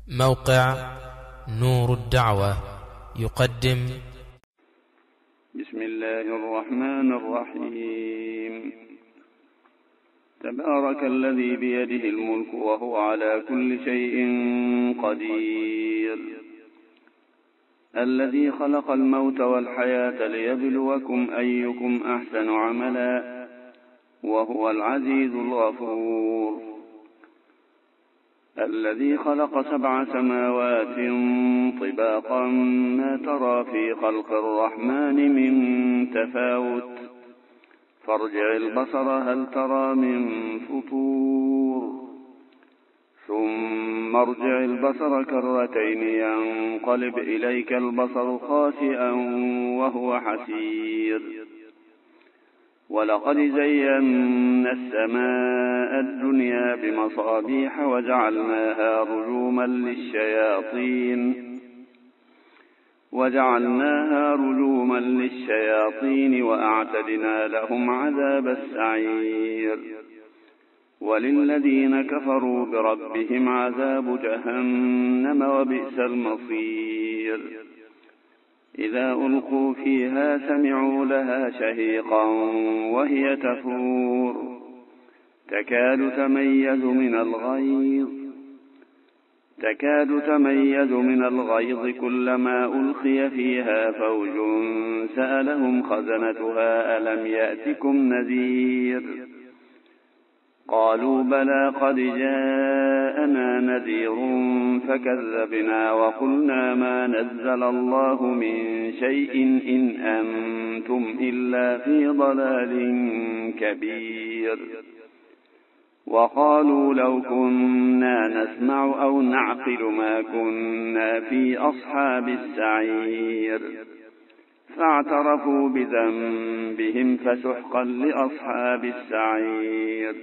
موقع نور الدعوة يقدم. بسم الله الرحمن الرحيم. تبارك الذي بيده الملك وهو على كل شيء قدير، الذي خلق الموت والحياة ليبلوكم أيكم أحسن عملا وهو العزيز الغفور، الذي خلق 7 سماوات طباقا ما ترى في خلق الرحمن من تفاوت، فارجع البصر هل ترى من فطور، ثم ارجع البصر كرتين ينقلب إليك البصر خاسئا وهو حسير، ولقد زينا السماء الدنيا بمصابيح وجعلناها رجوما للشياطين وأعتدنا لهم عذاب السعير، وللذين كفروا بربهم عذاب جهنم وبئس المصير. إذا ألقوا فيها سمعوا لها شهيقا وهي تفور، تكاد تميز من الغيظ كلما ألقي فيها فوج سألهم خزنتها ألم يأتكم نذير، قالوا بلى قد جاءنا نذير فكذبنا وقلنا ما نزل الله من شيء إن أنتم إلا في ضلال كبير، وقالوا لو كنا نسمع أو نعقل ما كنا في أصحاب السعير، فاعترفوا بذنبهم فسحقا لأصحاب السعير.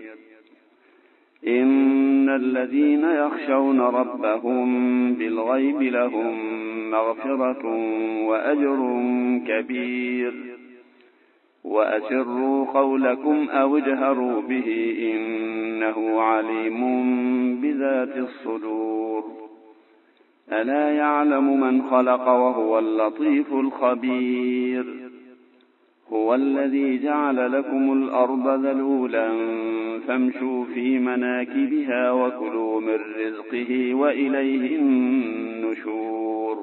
إن الذين يخشون ربهم بالغيب لهم مغفرة وأجر كبير، وأسروا قولكم أو اجهروا به إنه عليم بذات الصدور. ألا يعلم من خلق وهو اللطيف الخبير. هو الذي جعل لكم الأرض ذلولا فامشوا في مناكبها وكلوا من رزقه وإليه النشور.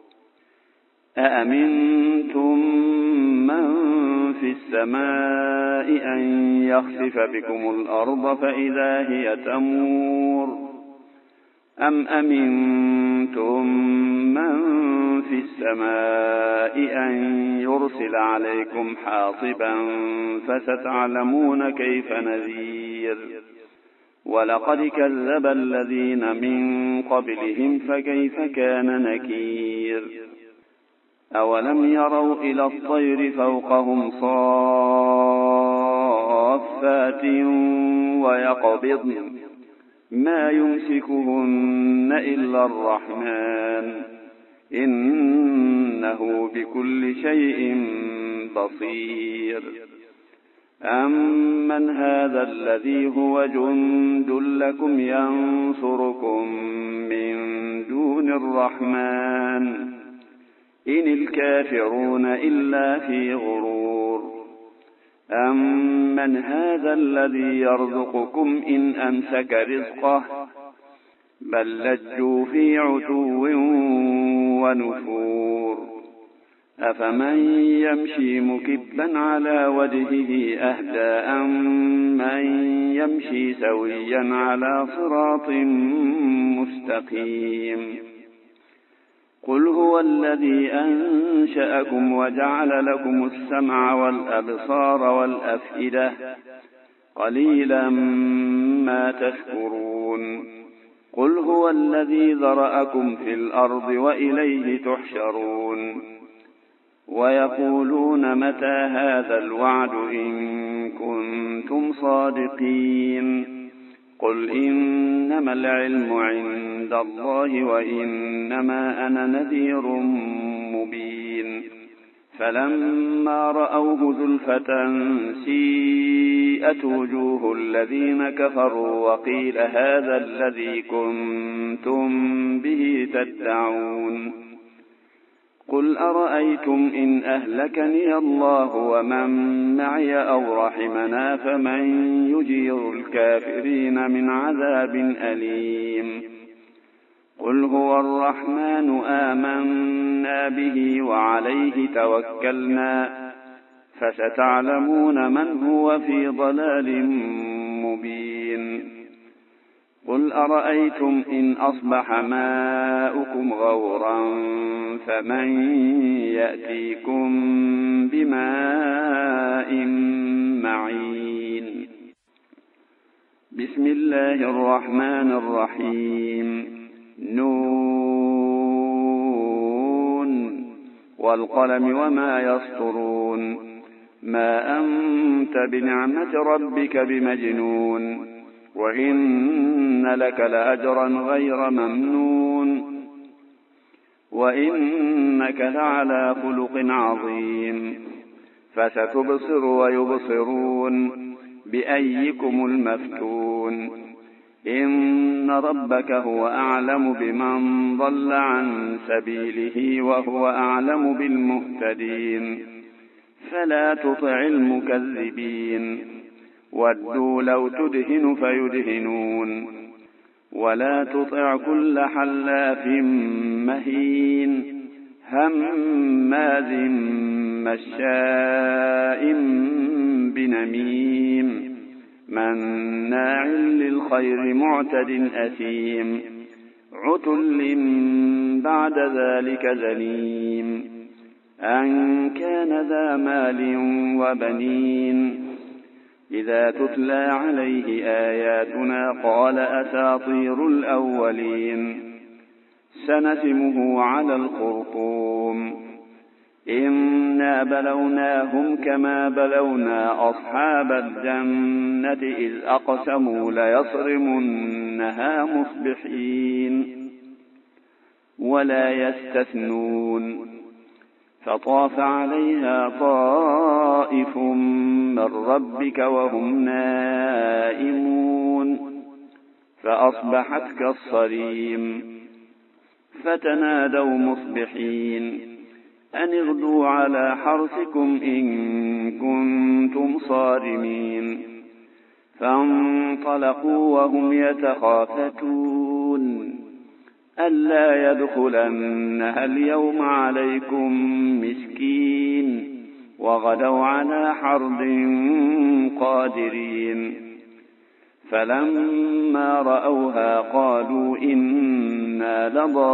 أأمنتم من في السماء أن يخسف بكم الأرض فإذا هي تمور، أم أمنتم من في السماء أن يرسل عليكم حاصبا فستعلمون كيف نذير. ولقد كذب الذين من قبلهم فكيف كان نكير. أولم يروا إلى الطير فوقهم صافات ويقبضن ما يمسكهن إلا الرحمن إنه بكل شيء بصير. أمن هذا الذي هو جند لكم ينصركم من دون الرحمن إن الكافرون إلا في غرور. أمن هذا الذي يرزقكم إن أمسك رزقه بل لجوا في عتو ونفور. أفمن يمشي مكبا على وجهه أهدى أمن يمشي سويا على صراط مستقيم. قل هو الذي أنشأكم وجعل لكم السمع والأبصار والأفئدة قليلا ما تشكرون. قل هو الذي ذرأكم في الأرض وإليه تحشرون. ويقولون متى هذا الوعد إن كنتم صادقين. قل إنما العلم عند الله وإنما أنا نذير مبين. فلما رأوه زلفة سيئت وجوه الذين كفروا وقيل هذا الذي كنتم به تدعون قل أرأيتم إن أهلكني الله ومن معي أو رحمنا فمن يجير الكافرين من عذاب أليم قل هو الرحمن آمنا به وعليه توكلنا فستعلمون من هو في ضلال مبين قل أرأيتم إن أصبح ماؤكم غورا فمن يأتيكم بماء معين بسم الله الرحمن الرحيم نون والقلم وما يسطرون ما أنت بنعمة ربك بمجنون وإن لك لأجرا غير ممنون وإنك لعلى خلق عظيم فستبصر ويبصرون بأيكم المفتون إن ربك هو أعلم بمن ضل عن سبيله وهو أعلم بالمهتدين فلا تطع المكذبين ودوا لو تدهن فيدهنون ولا تطع كل حلاف مهين هماز مشاء بنميم مناع للخير معتد أثيم عتل بعد ذلك زنيم أن كان ذا مال وبنين إذا تتلى عليه آياتنا قال أساطير الأولين سنسمه على الخرطوم إنا بلوناهم كما بلونا أصحاب الجنة إذ أقسموا ليصرمنها مصبحين ولا يستثنون فطاف عليها طائف من ربك وهم نائمون فأصبحت كالصريم فتنادوا مصبحين أن اغدوا على حرثكم إن كنتم صارمين فانطلقوا وهم يتخافتون ألا يدخلنها اليوم عليكم مسكين وغدوا على حرد قادرين فلما رأوها قالوا إنا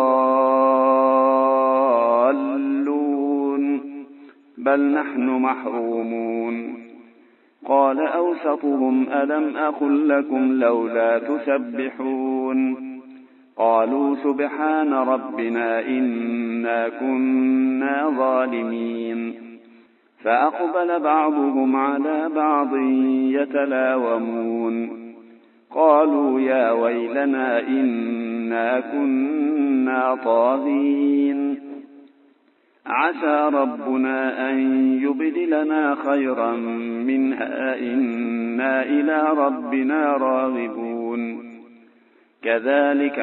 لضالون بل نحن محرومون قال أوسطهم ألم أقل لكم لولا تسبحون قالوا سبحان ربنا إنا كنا ظالمين فأقبل بعضهم على بعض يتلاومون قالوا يا ويلنا إنا كنا طاغين عسى ربنا أن يبدلنا خيرا منها إنا إلى ربنا راغبون كذلك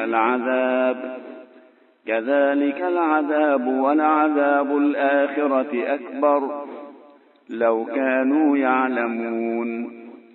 العذاب ولعذاب الآخرة أكبر لو كانوا يعلمون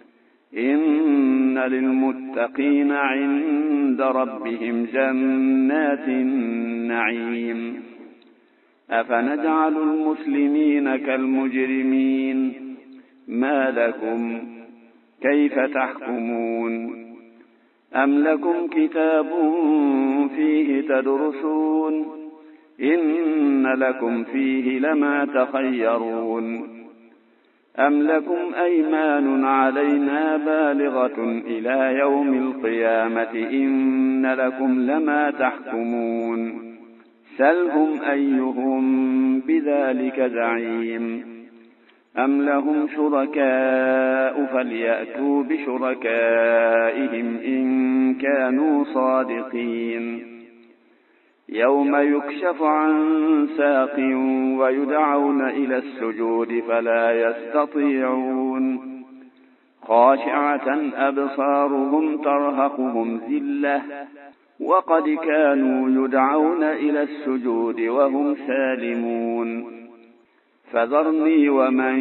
إن للمتقين عند ربهم جنات النعيم أفنجعل المسلمين كالمجرمين ما لكم كيف تحكمون أم لكم كتاب فيه تدرسون إن لكم فيه لما تخيرون أم لكم أيمان علينا بالغة إلى يوم القيامة إن لكم لما تحكمون سلهم أيهم بذلك زعيم أم لهم شركاء فليأتوا بشركائهم إن كانوا صادقين يوم يكشف عن ساق ويدعون إلى السجود فلا يستطيعون خاشعة أبصارهم ترهقهم ذلة وقد كانوا يدعون إلى السجود وهم سالمون فذرني ومن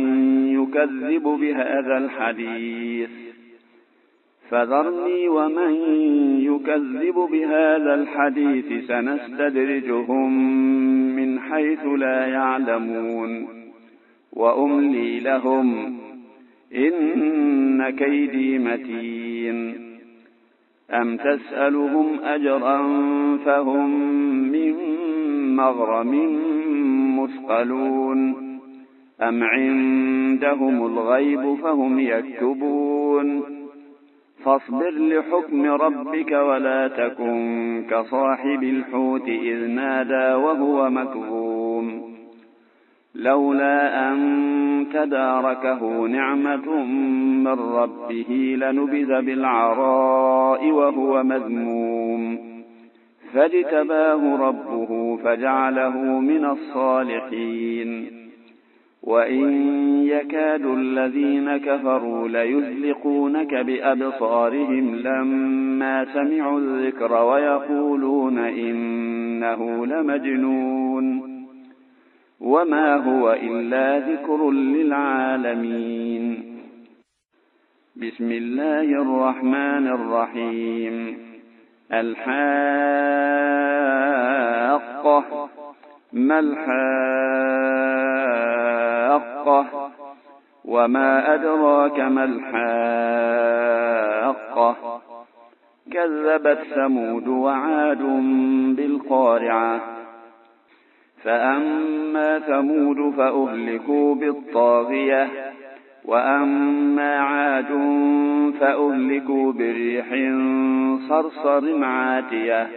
يكذب بهذا الحديث سنستدرجهم من حيث لا يعلمون وأملي لهم إن كيدي متين أم تسألهم أجرا فهم من مغرم مثقلون أم عندهم الغيب فهم يكتبون فاصبر لحكم ربك ولا تكن كصاحب الحوت إذ نادى وهو مكظوم لولا أن تداركه نعمة من ربه لنبذ بالعراء وهو مذموم فاجتباه ربه فجعله من الصالحين وإن يكاد الذين كفروا ليزلقونك بأبصارهم لما سمعوا الذكر ويقولون إنه لمجنون وما هو إلا ذكر للعالمين. بسم الله الرحمن الرحيم. الحاقة ما الحاقة وما أدراك ما الحاقة كذبت ثمود وعاد بالقارعة فأما ثمود فأهلكوا بالطاغية وأما عاد فأهلكوا بريح صرصر عاتية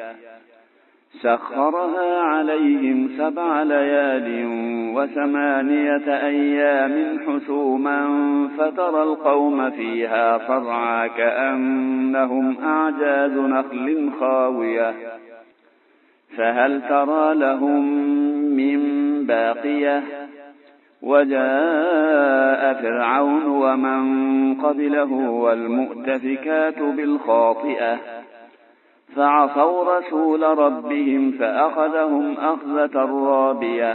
سخرها عليهم 7 ليال و8 أيام حسوما فترى القوم فيها صرعى كأنهم أعجاز نخل خاوية فهل ترى لهم من باقية وجاء فرعون ومن قبله والمؤتفكات بالخاطئة فعصوا رسول ربهم فأخذهم أخذة رابية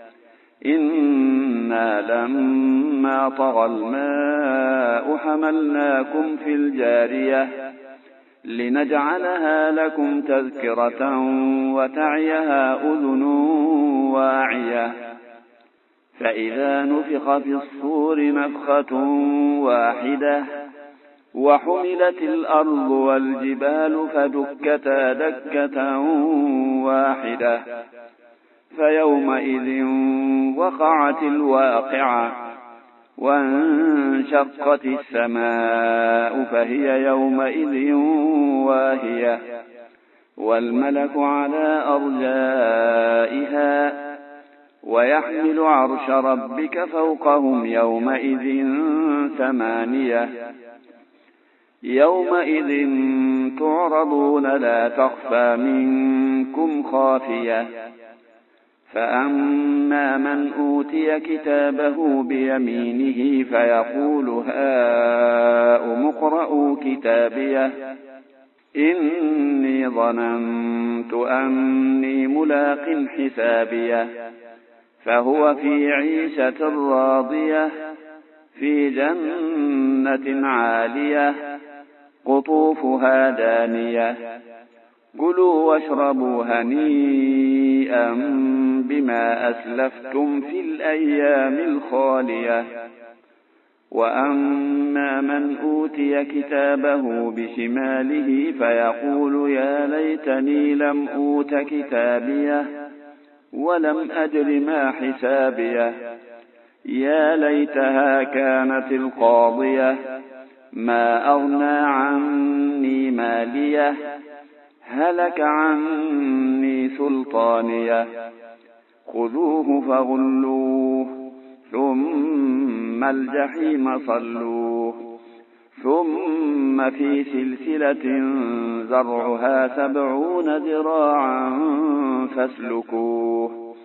إنا لما طغى الماء حملناكم في الجارية لنجعلها لكم تذكرة وتعيها أذن واعية فإذا نفخ في الصور نفخة واحدة وحملت الأرض والجبال فدكتا دكة واحدة فيومئذ وقعت الواقعة وانشقت السماء فهي يومئذ واهية والملك على أرجائها ويحمل عرش ربك فوقهم يومئذ 8 يومئذ تعرضون لا تخفى منكم خافية فأما من أوتي كتابه بيمينه فيقول هاؤم اقرءوا كتابيه إني ظننت أني ملاق حسابيه فهو في عيشة راضية في جنة عالية قطوفها دانية كلوا واشربوا هنيئا بما أسلفتم في الأيام الخالية وأما من أوتي كتابه بشماله فيقول يا ليتني لم أوت كتابيه ولم أدر ما حسابيه يا ليتها كانت القاضية ما أغنى عني ماليه هلك عني سلطانيه خذوه فغلوه ثم الجحيم صلوه ثم في سلسلة زرعها 70 ذراعا فاسلكوه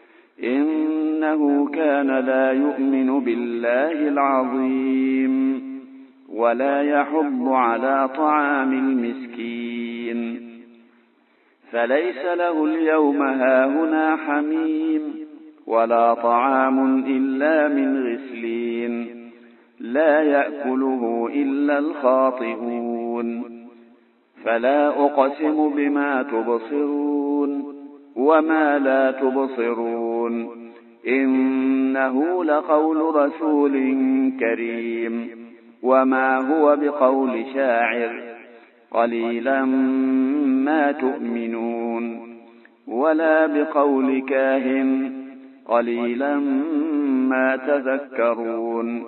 إنه كان لا يؤمن بالله العظيم ولا يحض على طعام المسكين فليس له اليوم هاهنا حميم ولا طعام إلا من غسلين لا يأكله إلا الخاطئون فلا أقسم بما تبصرون وما لا تبصرون إنه لقول رسول كريم وما هو بقول شاعر قليلا ما تؤمنون ولا بقول كاهن قليلا ما تذكرون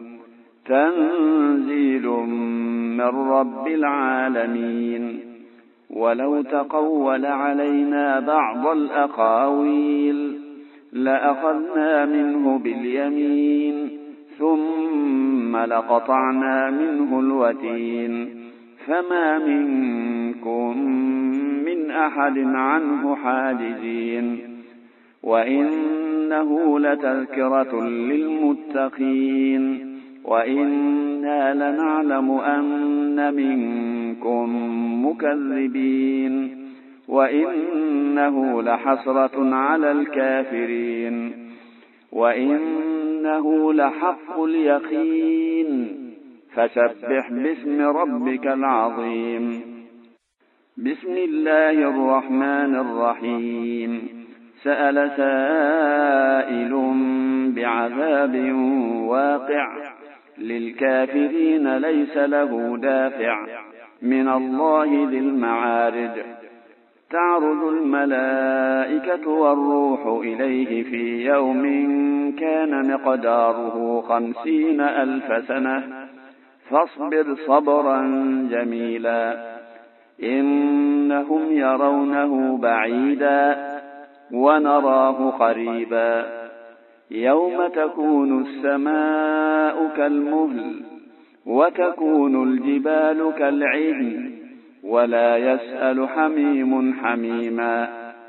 تنزيل من رب العالمين ولو تقول علينا بعض الأقاويل لأخذنا منه باليمين ثم لقطعنا منه الوتين فما منكم من أحد عنه حاجزين وإنه لتذكرة للمتقين وإنا لنعلم أن منكم مكذبين وإنه لحسرة على الكافرين وإنه لحق اليقين فسبح باسم ربك العظيم بسم الله الرحمن الرحيم سأل سائل بعذاب واقع للكافرين ليس له دافع من الله ذي المعارج تعرض الملائكة والروح إليه في يوم كان مقداره 50,000 سنة فاصبر صبرا جميلا إنهم يرونه بعيدا ونراه قريبا يوم تكون السماء كالمهل وتكون الجبال كالعهن ولا يسأل حميم حميما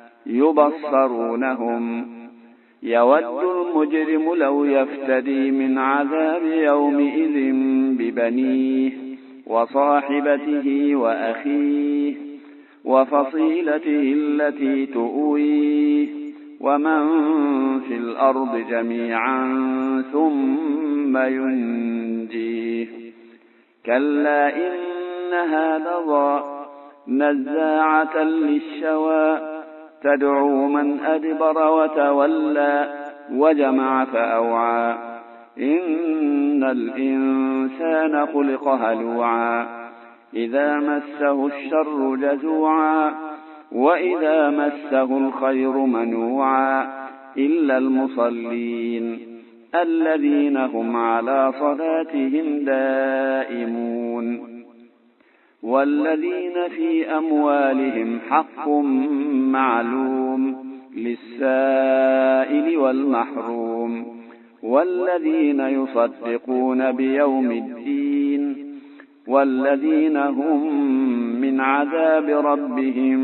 يبصرونهم يود المجرم لو يفتدي من عذاب يومئذ ببنيه وصاحبته وأخيه وفصيلته التي تؤويه ومن في الأرض جميعا ثم ينجيه كلا إنها لظى نزاعة للشوى تدعو من أدبر وتولى وجمع فأوعى إن الإنسان خلق هلوعا إذا مسه الشر جزوعا وإذا مسه الخير منوعا إلا المصلين الذين هم على صلاتهم دائمون والذين في أموالهم حق معلوم للسائل والمحروم والذين يصدقون بيوم الدين والذين هم من عذاب ربهم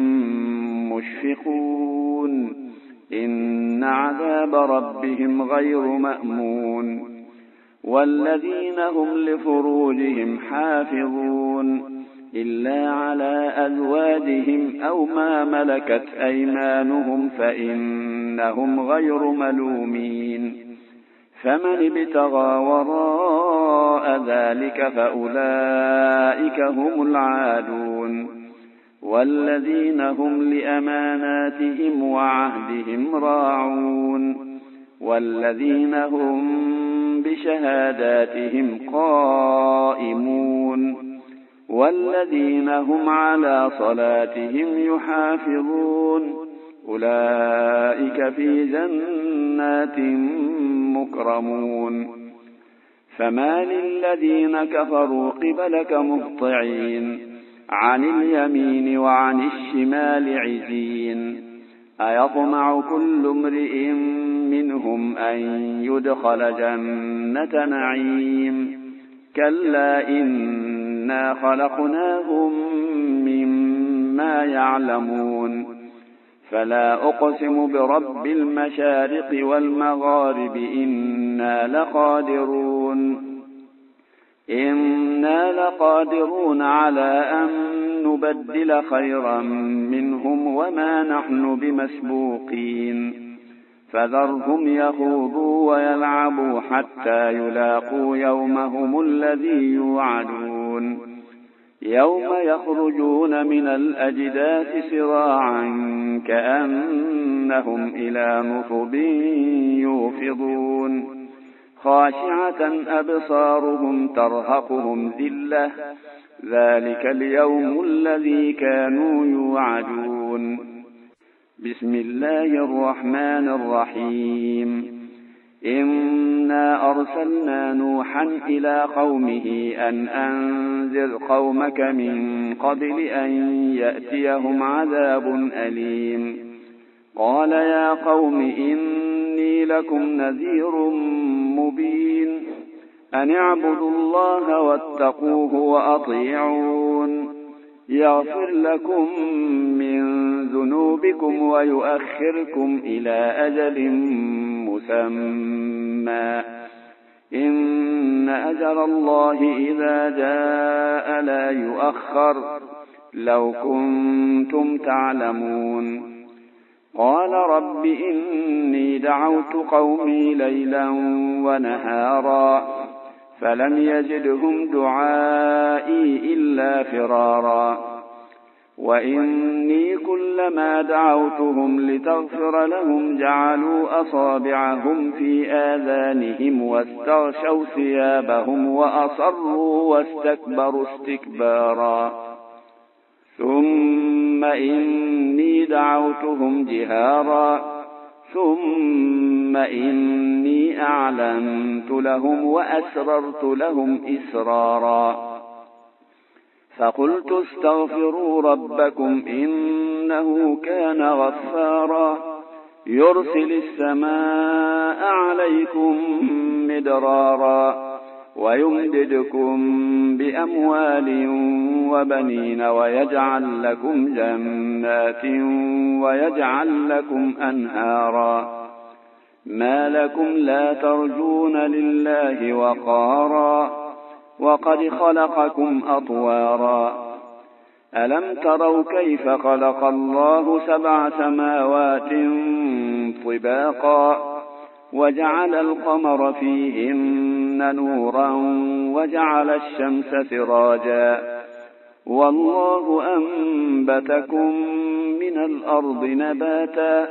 مشفقون إن عذاب ربهم غير مأمون والذين هم لفروجهم حافظون إلا على أزواجهم أو ما ملكت أيمانهم فإنهم غير ملومين فمن ابتغى وراء ذلك فأولئك هم العادون والذين هم لأماناتهم وعهدهم راعون والذين هم بشهاداتهم قائمون والذين هم على صلاتهم يحافظون أولئك في جنات مكرمون فما للذين كفروا قبلك مهطعين عن اليمين وعن الشمال عزين أيطمع كل امرئ منهم أن يدخل جنة نعيم كلا إنا خلقناهم مما يعلمون فلا أقسم برب المشارق والمغارب إنا لقادرون على أن نبدل خيرا منهم وما نحن بمسبوقين فذرهم يخوضوا ويلعبوا حتى يلاقوا يومهم الذي يوعدون يوم يخرجون من الأجداث سراعا كأنهم إلى نصب يوفضون خاشعة أبصارهم ترهقهم ذلة ذلك اليوم الذي كانوا يوعدون بسم الله الرحمن الرحيم إنا أرسلنا نوحا إلى قومه أن أنذر قومك من قبل أن يأتيهم عذاب أليم قال يا قوم إني لكم نذير مبين أن اعبدوا الله واتقوه وأطيعون يغفر لكم من ذنوبكم ويؤخركم إلى أجل مسمى إن أجل الله إذا جاء لا يؤخر لو كنتم تعلمون قال رب إني دعوت قومي ليلا ونهارا فلم يزدهم دعائي إلا فرارا وإني كلما دعوتهم لتغفر لهم جعلوا أصابعهم في آذانهم واستغشوا ثيابهم وأصروا واستكبروا استكبارا ثم إني دعوتهم جهارا ثم إني أعلنت لهم وأسررت لهم إسرارا فقلت استغفروا ربكم إنه كان غفارا يرسل السماء عليكم مدرارا ويمددكم بأموال وبنين ويجعل لكم جنات ويجعل لكم أنهارا ما لكم لا ترجون لله وقارا وقد خلقكم أطوارا ألم تروا كيف خلق الله 7 سماوات طباقا وجعل القمر فيهن نورا وجعل الشمس سراجا والله أنبتكم من الأرض نباتا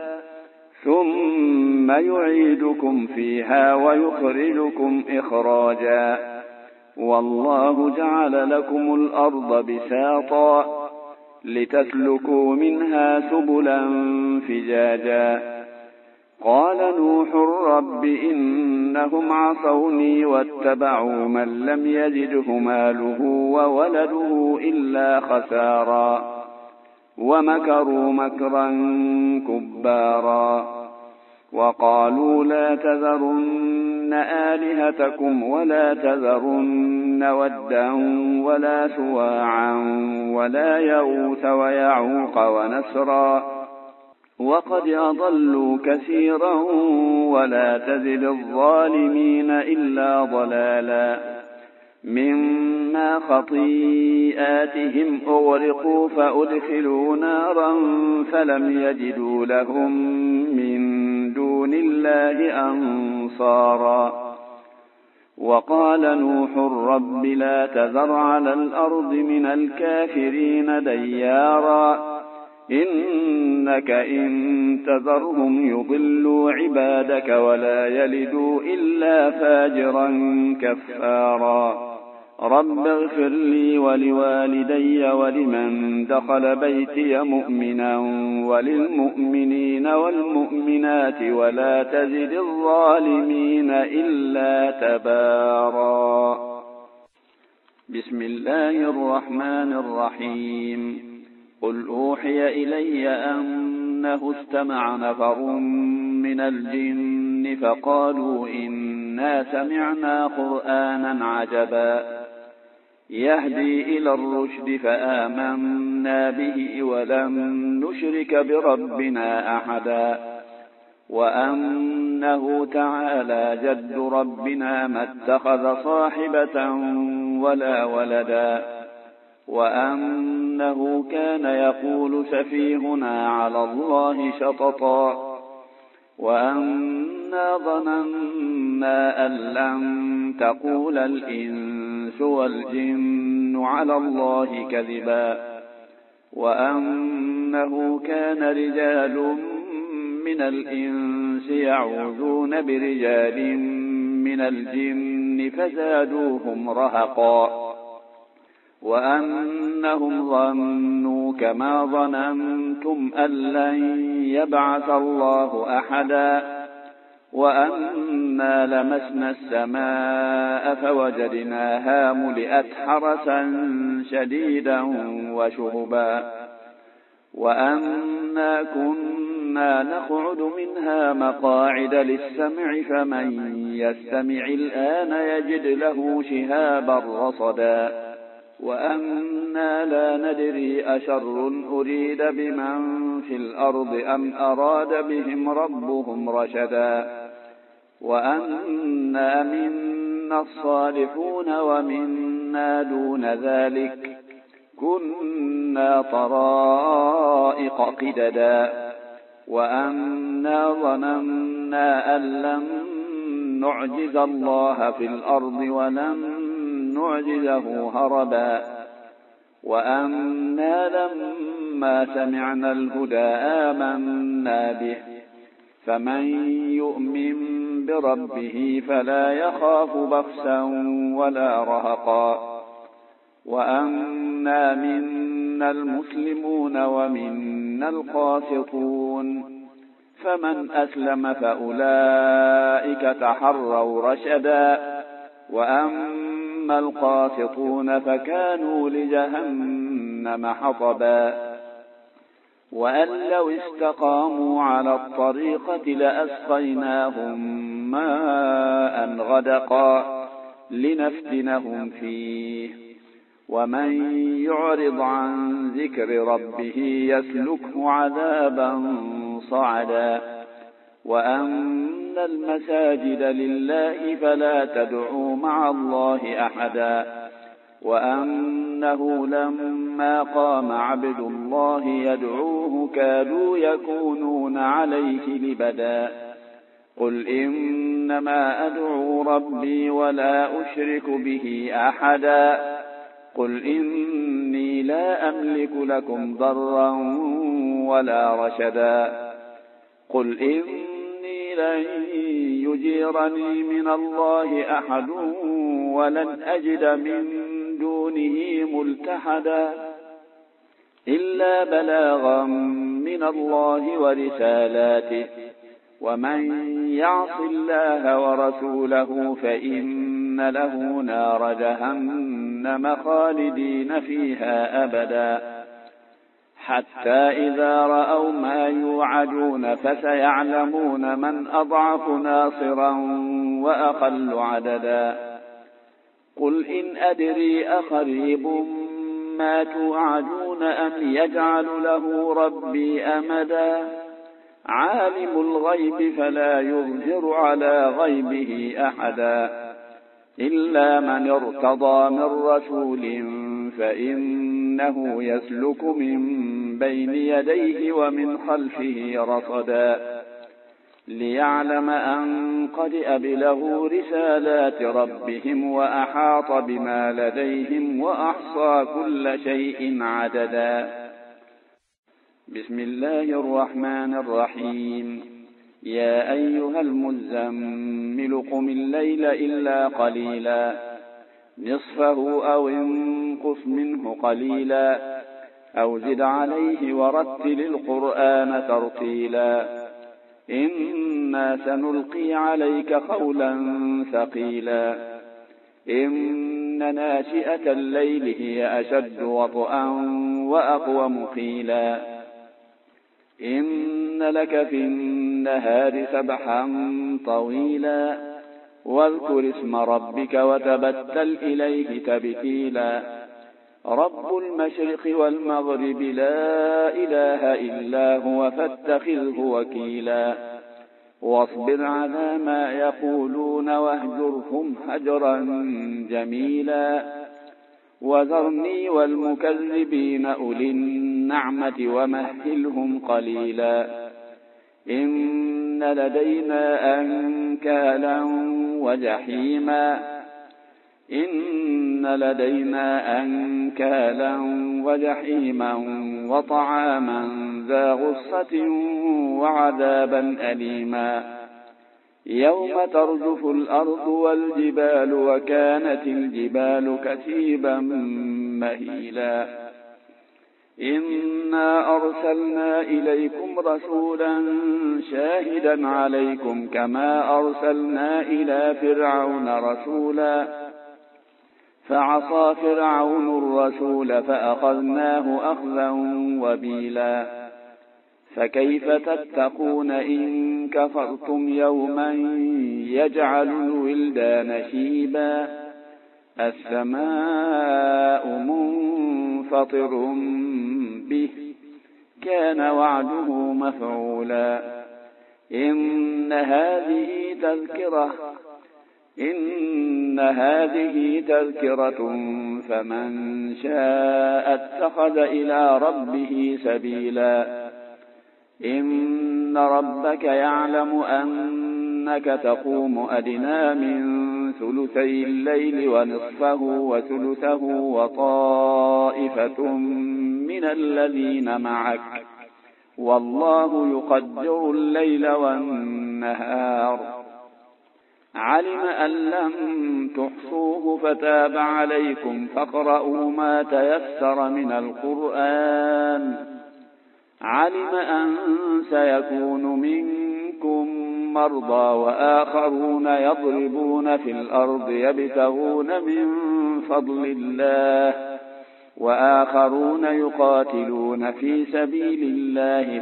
ثم يعيدكم فيها ويخرجكم إخراجا والله جعل لكم الأرض بساطا لتسلكوا منها سبلا فجاجا قال نوح رب إنهم عصوني واتبعوا من لم يزده ماله وولده إلا خسارا ومكروا مكرا كبارا وقالوا لا تذرن آلهتكم ولا تذرن ودا ولا سواعا ولا يغوث ويعوق ونسرا وقد أضلوا كثيرا ولا تزد الظالمين إلا ضلالا مما خطيئاتهم أغرقوا فأدخلوا نارا فلم يجدوا لهم من دون الله أنصارا وقال نوح رب لا تذر على الأرض من الكافرين ديارا إنك إن تذرهم يضلوا عبادك ولا يلدوا إلا فاجرا كفارا رب اغفر لي ولوالدي ولمن دخل بيتي مؤمنا وللمؤمنين والمؤمنات ولا تزد الظالمين إلا تبارا بسم الله الرحمن الرحيم قل أوحي إلي أنه استمع نفر من الجن فقالوا إنا سمعنا قرآنا عجبا يهدي إلى الرشد فآمنا به ولن نشرك بربنا أحدا وأنه تعالى جد ربنا ما اتخذ صاحبة ولا ولدا وأنه كان يقول سفيهنا على الله شططا وأنا ظننا أن لن تقول الإنس والجن على الله كذبا وأنه كان رجال من الإنس يعوذون برجال من الجن فزادوهم رهقا وأنهم ظنوا كما ظننتم أن لن يبعث الله أحدا وأنا لمسنا السماء فوجدناها ملئت حرسا شديدا وشهبا وأنا كنا نقعد منها مقاعد للسمع فمن يستمع الآن يجد له شهابا رصدا وأنا لا ندري أشر أريد بمن في الأرض أم أراد بهم ربهم رشدا وأنا منا الصالحون ومنا دون ذلك كنا طرائق قددا وأنا ظننا أن لن نعجز الله في الأرض ولن نعجزه هربا وأنا لما سمعنا الهدى آمنا به فمن يؤمن بربه فلا يخاف بخسا ولا رهقا وأنا منا المسلمون ومنا القاسطون فمن أسلم فأولئك تحروا رشدا وأما القاسطون فكانوا لجهنم حطبا وأن لو استقاموا على الطريقة لأسقيناهم ماء غدقا لنفتنهم فيه ومن يعرض عن ذكر ربه يسلكه عذابا صعدا وأن المساجد لله فلا تدعوا مع الله أحدا وأنه لما قام عبد الله يدعوه كادوا يكونون عليه لبدا قل إنما أدعو ربي ولا أشرك به أحدا قل إني لا أملك لكم ضرا ولا رشدا قل إني لن يجيرني من الله أحد ولن أجد من دونه ملتحدا إلا بلاغا من الله ورسالاته ومن يعص الله ورسوله فإن له نار جهنم خالدين فيها أبدا حتى إذا رأوا ما يوعدون فسيعلمون من أضعف ناصرا وأقل عددا قل إن أدري أقريب ما توعدون أم يجعل له ربي أمدا عالم الغيب فلا يظهر على غيبه أحدا إلا من ارتضى من رسول فإنه يسلك من بين يديه ومن خلفه رصدا ليعلم أن قد أبلغوا رسالات ربهم وأحاط بما لديهم وأحصى كل شيء عددا بسم الله الرحمن الرحيم يا أيها المزمل قم الليل إلا قليلا نصفه أو انقص منه قليلا أو زد عليه ورتل القرآن ترتيلا إنا سنلقي عليك قولا ثقيلا إن ناشئة الليل هي أشد وطئا وأقوم قيلا إن لك في النهار سبحا طويلا واذكر اسم ربك وتبتل إليه تبتيلا رب المشرق والمغرب لا إله إلا هو فاتخذه وكيلا واصبر على ما يقولون واهجرهم هجرا جميلا وذرني والمكذبين أولي النعمة ومهلهم قليلا إن لدينا أنكالا وجحيما وطعاما ذا غصة وعذابا أليما يوم ترجف الأرض والجبال وكانت الجبال كثيبا مهيلا إنا أرسلنا إليكم رسولا شاهدا عليكم كما أرسلنا إلى فرعون رسولا فعصى فرعون الرسول فأخذناه أخذا وبيلا فكيف تتقون إن كفرتم يوما يجعل الولدان شيبا السماء منفطر به كان وعده مفعولا إن هذه تذكرة فمن شاء اتخذ إلى ربه سبيلا إن ربك يعلم أنك تقوم أدنى من ثلثي الليل ونصفه وثلثه وطائفة من الذين معك والله يقدر الليل والنهار علم أن لم تحصوه فتاب عليكم فاقرؤوا ما تيسر من القرآن علم أن سيكون منكم مرضى وآخرون يضربون في الأرض يبتغون من فضل الله وآخرون يقاتلون في سبيل الله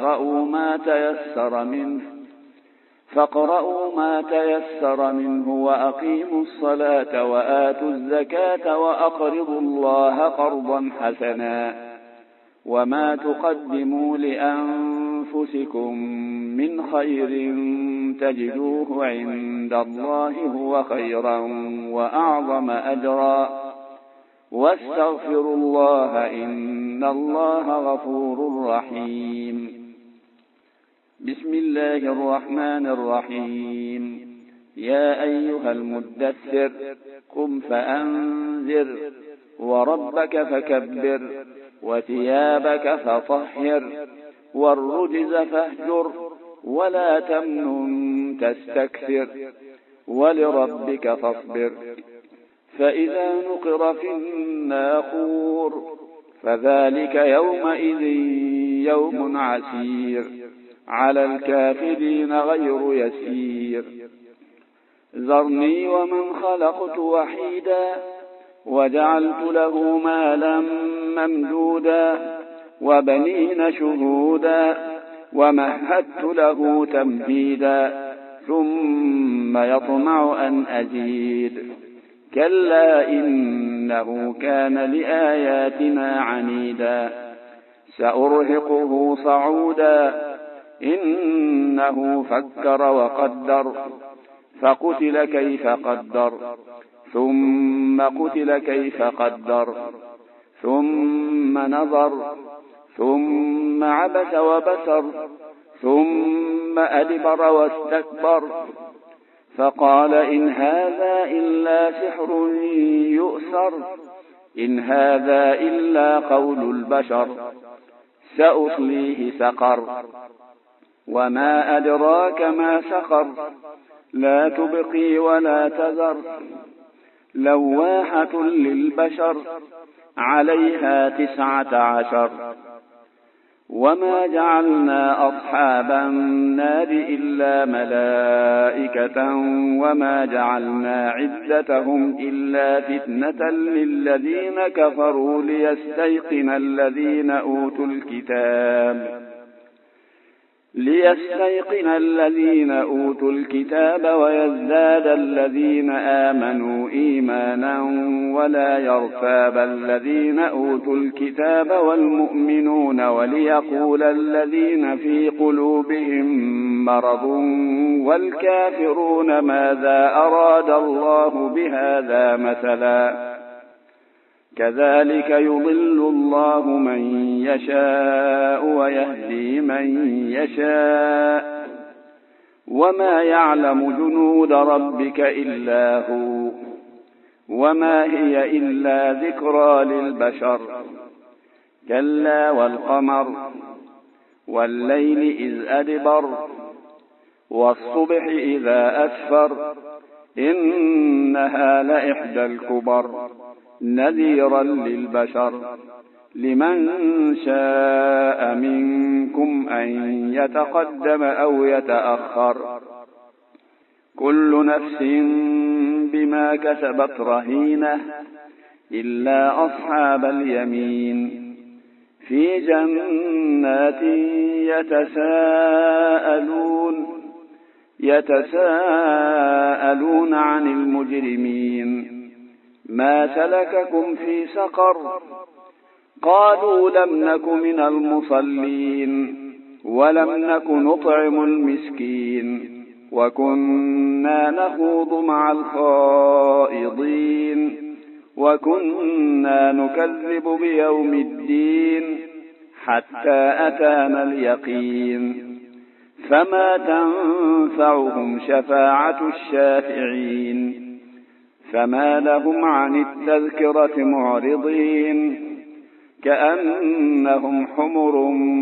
فاقرؤوا ما تيسر منه وأقيموا الصلاة وآتوا الزكاة وأقرضوا الله قرضا حسنا وما تقدموا لأنفسكم من خير تجدوه عند الله هو خيرا وأعظم أجرا واستغفروا الله إن الله غفور رحيم بسم الله الرحمن الرحيم يا أيها المدثر قم فأنذر وربك فكبر وثيابك فطهر والرجز فاهجر ولا تمنن تستكثر ولربك فاصبر فإذا نقر في الناقور فذلك يومئذ يوم عسير على الكافرين غير يسير ذرني ومن خلقت وحيدا وجعلت له مالا ممدودا وبنين شهودا ومهدت له تمهيدا ثم يطمع أن أزيد كلا إنه كان لآياتنا عنيدا سأرهقه صعودا إنه فكر وقدر فقتل كيف قدر ثم قتل كيف قدر ثم نظر ثم عبس وبسر ثم أدبر واستكبر فقال إن هذا إلا سحر يؤثر إن هذا إلا قول البشر سأصليه سقر وما أدراك ما سقر لا تبقي ولا تذر لواحة للبشر عليها 19 وما جعلنا أصحاب النار إلا ملائكة وما جعلنا عدتهم إلا فتنة للذين كفروا ليستيقن الذين أوتوا الكتاب ليستيقن الذين أوتوا الكتاب ويزداد الذين آمنوا إيمانا ولا يرتاب الذين أوتوا الكتاب والمؤمنون وليقول الذين في قلوبهم مرض والكافرون ماذا أراد الله بهذا مثلا كذلك يضل الله من يشاء ويهدي من يشاء وما يعلم جنود ربك إلا هو وما هي إلا ذكرى للبشر كلا والقمر والليل إذ أدبر والصبح إذا أسفر إنها لإحدى الكبر نذيرا للبشر لمن شاء منكم أن يتقدم أو يتأخر كل نفس بما كسبت رهينة إلا أصحاب اليمين في جنات يتساءلون عن المجرمين ما سلككم في سقر قالوا لم نك من المصلين ولم نك نطعم المسكين وكنا نخوض مع الخائضين وكنا نكذب بيوم الدين حتى أتانا اليقين فما تنفعهم شفاعة الشافعين فما لهم عن التذكرة معرضين كأنهم حمر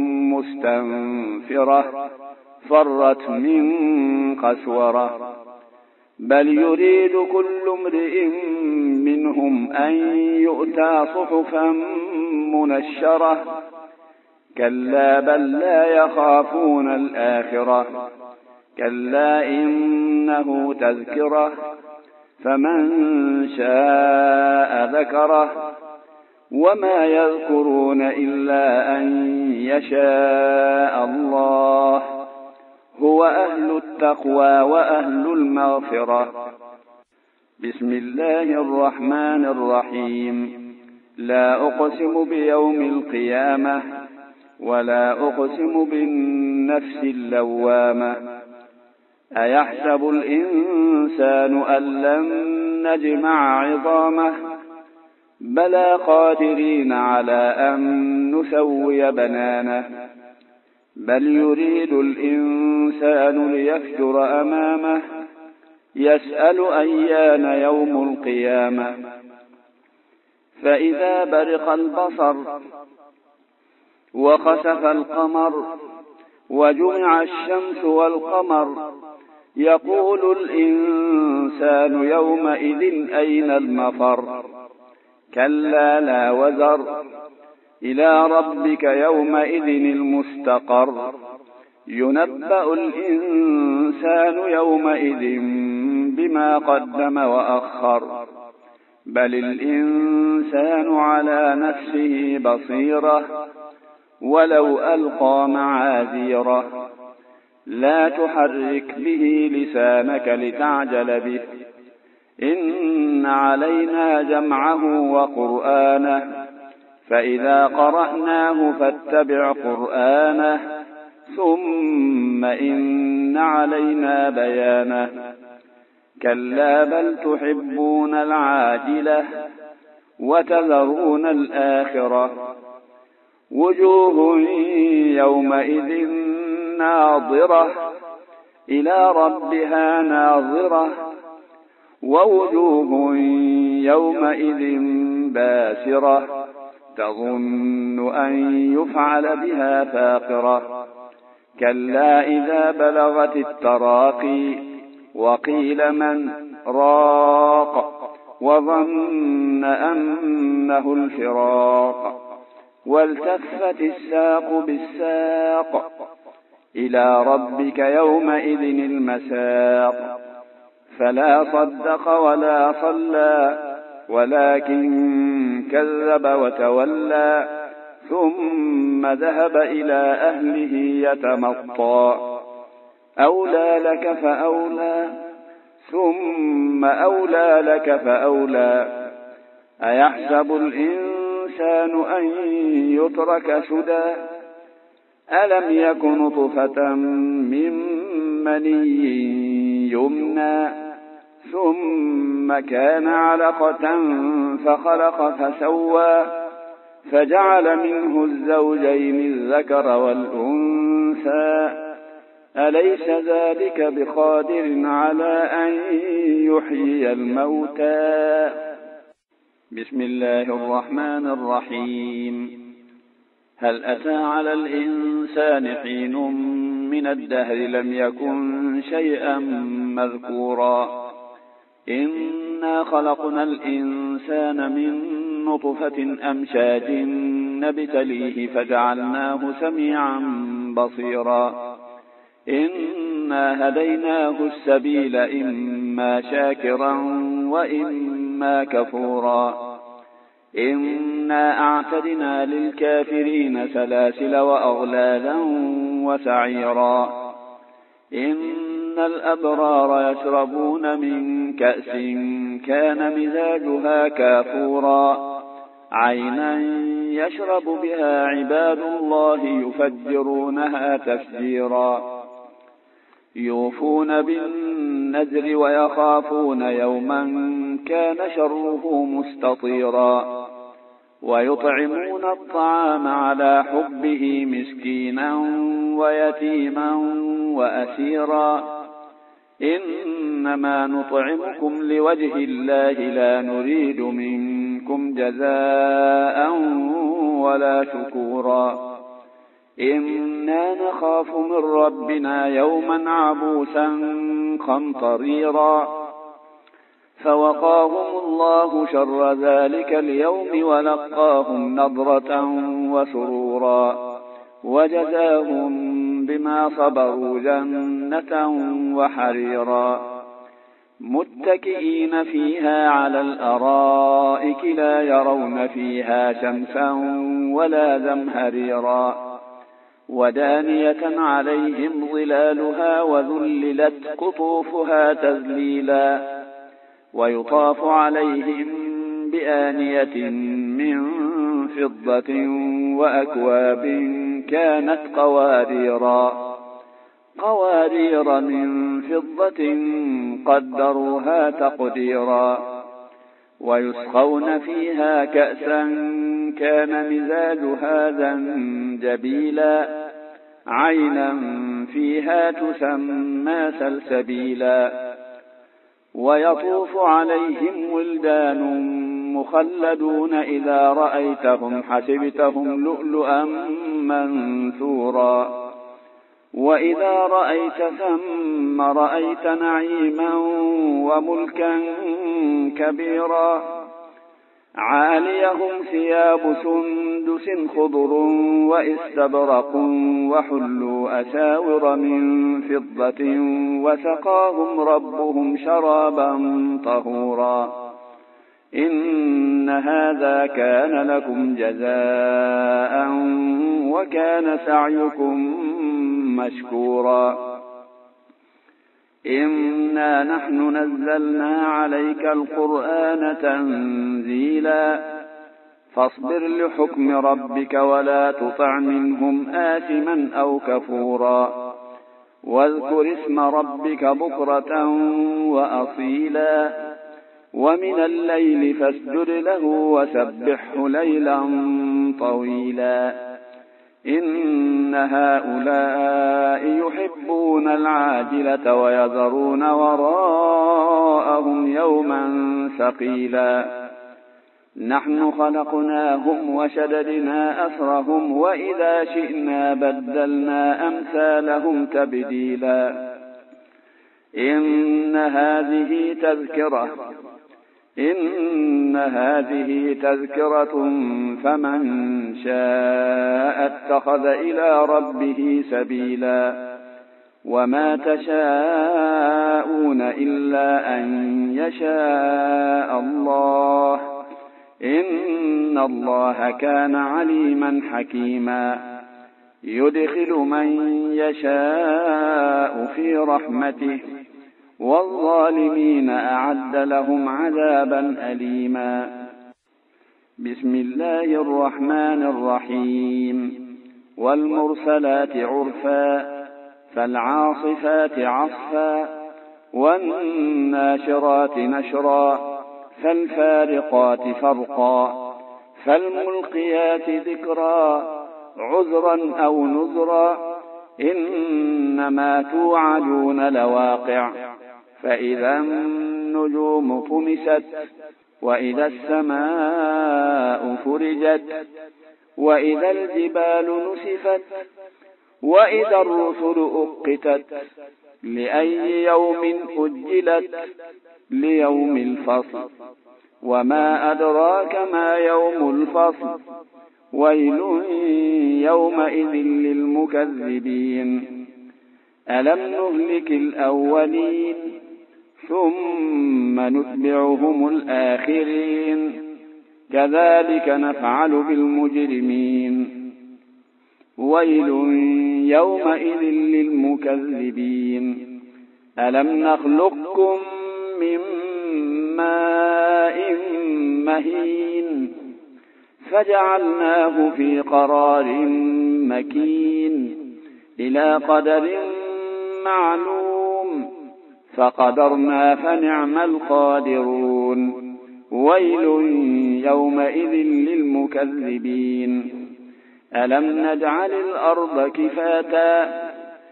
مستنفرة فرت من قسورة بل يريد كل امرئ منهم أن يؤتى صحفا منشرة كلا بل لا يخافون الآخرة كلا إنه تذكرة فمن شاء ذكره وما يذكرون إلا أن يشاء الله هو أهل التقوى وأهل المغفرة بسم الله الرحمن الرحيم لا أقسم بيوم القيامة ولا أقسم بالنفس اللوامة أيحسب الإنسان أن لن نجمع عظامه بلى قادرين على أن نسوي بنانه بل يريد الإنسان ليفجر أمامه يسأل أيان يوم القيامة فإذا برق البصر وخسف القمر وجمع الشمس والقمر يقول الإنسان يومئذ أين المفر كلا لا وزر إلى ربك يومئذ المستقر ينبأ الإنسان يومئذ بما قدم وأخر بل الإنسان على نفسه بصيرة ولو ألقى معاذيره لا تحرك به لسانك لتعجل به إن علينا جمعه وقرآنه فإذا قرأناه فاتبع قرآنه ثم إن علينا بيانه كلا بل تحبون العاجلة وتذرون الآخرة وجوه يومئذ ناظرة إلى ربها ناظرة ووجوه يومئذ باسرة تظن أن يفعل بها فاقرة كلا إذا بلغت التراقي وقيل من راق وظن أنه الفراق والتفت الساق بالساق إلى ربك يومئذ المساق فلا صدق ولا صلى ولكن كذب وتولى ثم ذهب إلى أهله يتمطى أولى لك فأولى ثم أولى لك فأولى أيحسب الإنسان أن يترك سدى ألم يك نطفة من مني يمنى ثم كان علقة فخلق فسوى فجعل منه الزوجين الذكر والأنثى أليس ذلك بقادر على أن يحيي الموتى بسم الله الرحمن الرحيم هل أتى على الإنسان حين من الدهر لم يكن شيئا مذكورا إنا خلقنا الإنسان من نطفة أمشاج نبتليه فجعلناه سميعا بصيرا إنا هديناه السبيل إما شاكرا وإما كفورا إنا أعتدنا للكافرين سلاسل وأغلالا وسعيرا إن الأبرار يشربون من كأس كان مزاجها كافورا عينا يشرب بها عباد الله يفجرونها تفجيرا يوفون بالنذر ويخافون يوما كان شره مستطيرا ويطعمون الطعام على حبه مسكينا ويتيما وأسيرا إنما نطعمكم لوجه الله لا نريد منكم جزاء ولا شكورا إنا نخاف من ربنا يوما عبوسا قمطريرا فوقاهم الله شر ذلك اليوم ولقاهم نضرة وسرورا وجزاهم بما صبروا جنة وحريرا متكئين فيها على الأرائك لا يرون فيها شمسا ولا زمهريرا ودانية عليهم ظلالها وذللت قطوفها تذليلا ويطاف عليهم بآنية من فضة وأكواب كانت قوارير من فضة قدروها تقديرا ويسقون فيها كأسا كان مزاجها زنجبيلا عينا فيها تسمى سلسبيلا ويطوف عليهم ولدان مخلدون إذا رأيتهم حسبتهم لؤلؤا منثورا وإذا رأيت ثم رأيت نعيما وملكا كبيرا عاليهم ثياب سندس خضر واستبرق وحلوا أساور من فضة وسقاهم ربهم شرابا طهورا إن هذا كان لكم جزاء وكان سعيكم مشكورا إنا نحن نزلنا عليك القرآن تنزيلا فاصبر لحكم ربك ولا تطع منهم آثما أو كفورا واذكر اسم ربك بكرة وأصيلا ومن الليل فاسجد له وسبحه ليلا طويلا إن هؤلاء يحبون العاجلة ويذرون وراءهم يوما ثقيلا نحن خلقناهم وشددنا أسرهم وإذا شئنا بدلنا أمثالهم تبديلا إن هذه تذكرة فمن شاء اتخذ إلى ربه سبيلا وما تشاءون إلا أن يشاء الله إن الله كان عليما حكيما يدخل من يشاء في رحمته والظالمين أعد لهم عذابا أليما. بسم الله الرحمن الرحيم. والمرسلات عرفا فالعاصفات عصفا والناشرات نشرا فالفارقات فرقا فالملقيات ذكرا عذرا أو نذرا إنما توعدون لواقع. فإذا النجوم طمست وإذا السماء فرجت وإذا الجبال نسفت وإذا الرسل أقتت لأي يوم أجلت ليوم الفصل وما أدراك ما يوم الفصل ويل يومئذ للمكذبين. ألم نهلك الأولين ثم نتبعهم الآخرين كذلك نفعل بالمجرمين. ويل يومئذ للمكذبين. ألم نخلقكم من ماء مهين فجعلناه في قرار مكين إلى قدر معلوم فقدرنا فنعم القادرون. ويل يومئذ للمكذبين. ألم نجعل الأرض كفاتا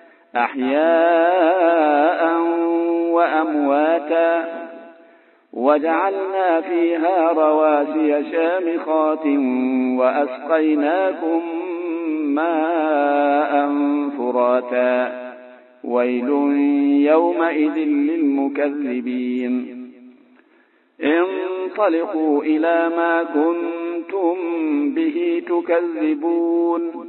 أحياء وأمواتا وجعلنا فيها رواسي شامخات وأسقيناكم ماء فراتا. ويل يومئذ للمكذبين. انطلقوا إلى ما كنتم به تكذبون.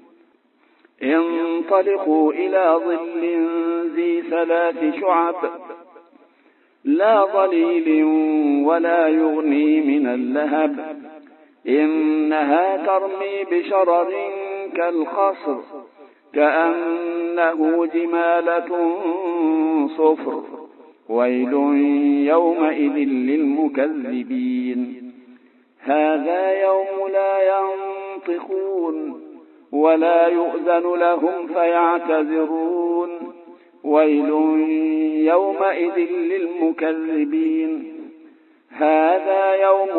انطلقوا إلى ظل ذي 3 شعب لا ظليل ولا يغني من اللهب إنها ترمي بشرر كالقصر كأنه جمالة صفر. ويل يومئذ للمكذبين. هذا يوم لا ينطقون ولا يؤذن لهم فيعتذرون. ويل يومئذ للمكذبين. هذا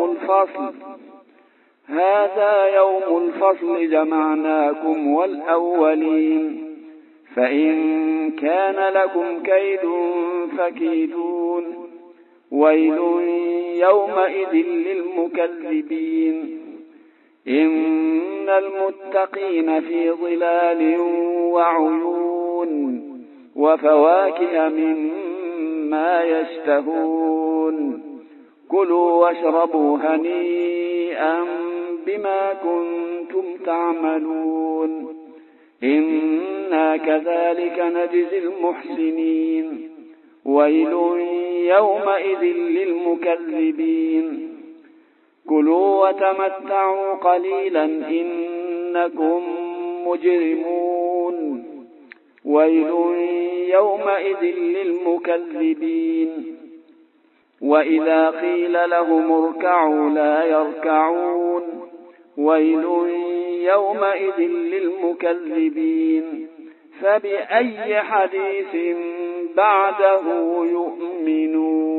يوم الفصل جمعناكم والأولين فإن كان لكم كيد فكيدون. ويل يومئذ للمكذبين. إن المتقين في ظلال وعيون وفواكه مما يشتهون. كلوا واشربوا هنيئا بما كنتم تعملون. إنا كذلك نجزي المحسنين. ويل يومئذ للمكذبين. كلوا وتمتعوا قليلا إنكم مجرمون. ويل يومئذ للمكذبين. وإذا قيل لهم اركعوا لا يركعون. ويل يومئذ للمكذبين. فبأي حديث بعده يؤمنون.